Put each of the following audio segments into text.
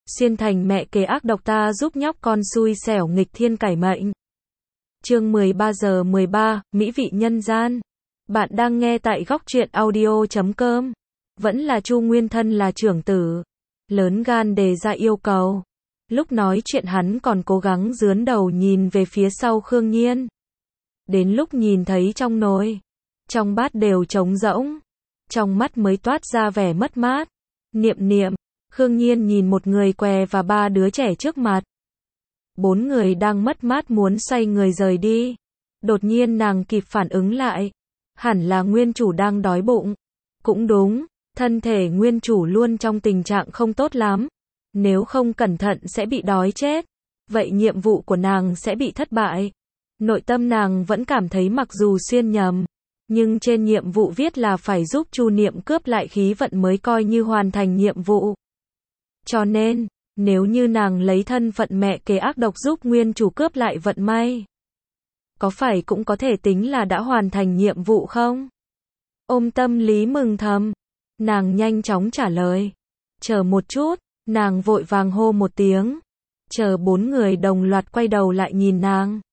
Xuyên thành mẹ kế ác độc ta giúp nhóc con xui xẻo nghịch thiên cải mệnh. Chương 13 giờ 13, Mỹ vị nhân gian. Bạn đang nghe tại góc truyện audio.com. Vẫn là Chu Nguyên thân là trưởng tử. Lớn gan đề ra yêu cầu. Lúc nói chuyện hắn còn cố gắng dướn đầu nhìn về phía sau Khương Nhiên. Đến lúc nhìn thấy trong nồi, trong bát đều trống rỗng, trong mắt mới toát ra vẻ mất mát. Niệm, Khương Nhiên nhìn một người què và ba đứa trẻ trước mặt. Bốn người đang mất mát muốn xoay người rời đi. Đột nhiên nàng kịp phản ứng lại. Hẳn là nguyên chủ đang đói bụng. Cũng đúng, thân thể nguyên chủ luôn trong tình trạng không tốt lắm. Nếu không cẩn thận sẽ bị đói chết. Vậy nhiệm vụ của nàng sẽ bị thất bại. Nội tâm nàng vẫn cảm thấy mặc dù xuyên nhầm, nhưng trên nhiệm vụ viết là phải giúp Chu Niệm cướp lại khí vận mới coi như hoàn thành nhiệm vụ. Cho nên, nếu như nàng lấy thân phận mẹ kế ác độc giúp nguyên chủ cướp lại vận may, có phải cũng có thể tính là đã hoàn thành nhiệm vụ không? Ôm tâm lý mừng thầm, nàng nhanh chóng trả lời. Chờ một chút, nàng vội vàng hô một tiếng. Chờ bốn người đồng loạt quay đầu lại nhìn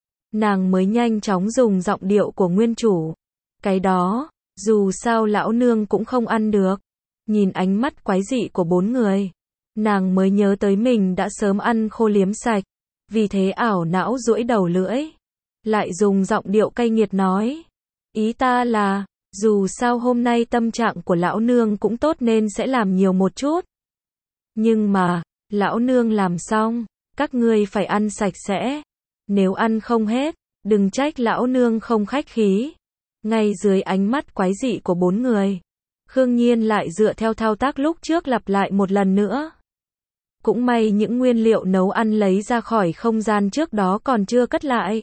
nàng mới nhanh chóng dùng giọng điệu của nguyên chủ. Cái đó, dù sao lão nương cũng không ăn được. Nhìn ánh mắt quái dị của bốn người, nàng mới nhớ tới mình đã sớm ăn khô liếm sạch. Vì thế ảo não duỗi đầu lưỡi, lại dùng giọng điệu cay nghiệt nói. Ý ta là, dù sao hôm nay tâm trạng của lão nương cũng tốt nên sẽ làm nhiều một chút. Nhưng mà, lão nương làm xong, các ngươi phải ăn sạch sẽ. Nếu ăn không hết, đừng trách lão nương không khách khí. Ngay dưới ánh mắt quái dị của bốn người, Khương Nhiên lại dựa theo thao tác lúc trước lặp lại một lần nữa. Cũng may những nguyên liệu nấu ăn lấy ra khỏi không gian trước đó còn chưa cất lại.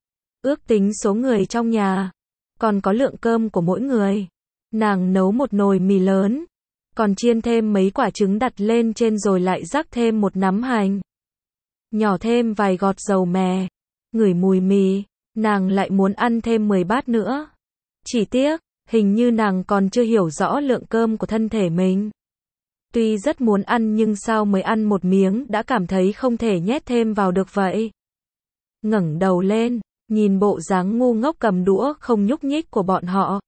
Ước tính số người trong nhà, còn có lượng cơm của mỗi người. Nàng nấu một nồi mì lớn, còn chiên thêm mấy quả trứng đặt lên trên rồi lại rắc thêm một nắm hành. Nhỏ thêm vài gọt dầu mè. Ngửi mùi mì, nàng lại muốn ăn thêm 10 bát nữa. Chỉ tiếc, hình như nàng còn chưa hiểu rõ lượng cơm của thân thể mình. Tuy rất muốn ăn nhưng sao mới ăn một miếng đã cảm thấy không thể nhét thêm vào được vậy. Ngẩng đầu lên, nhìn bộ dáng ngu ngốc cầm đũa không nhúc nhích của bọn họ.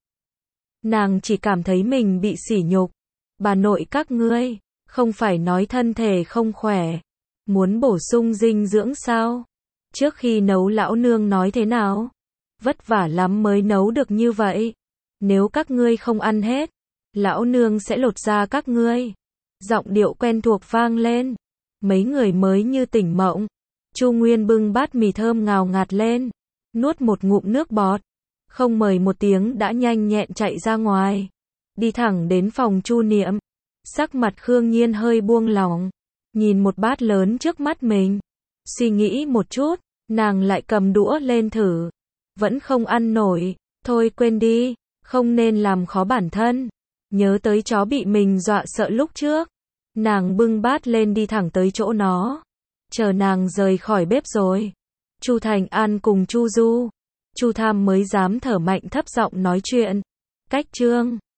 Nàng chỉ cảm thấy mình bị sỉ nhục. Bà nội các ngươi, không phải nói thân thể không khỏe, muốn bổ sung dinh dưỡng sao? Trước khi nấu lão nương nói thế nào? Vất vả lắm mới nấu được như vậy. Nếu các ngươi không ăn hết, lão nương sẽ lột da các ngươi. Giọng điệu quen thuộc vang lên. Mấy người mới như tỉnh mộng. Chu Nguyên bưng bát mì thơm ngào ngạt lên, nuốt một ngụm nước bọt, không mời một tiếng đã nhanh nhẹn chạy ra ngoài, đi thẳng đến phòng Chu Niệm. Sắc mặt Khương Nhiên hơi buông lỏng, nhìn một bát lớn trước mắt mình. Suy nghĩ một chút, nàng lại cầm đũa lên thử. Vẫn không ăn nổi, thôi quên đi, không nên làm khó bản thân. Nhớ tới chó bị mình dọa sợ lúc trước. Nàng bưng bát lên đi thẳng tới chỗ nó. Chờ nàng rời khỏi bếp rồi, Chu Thành An cùng Chu Du, Chu Tham mới dám thở mạnh thấp giọng nói chuyện. Cách chương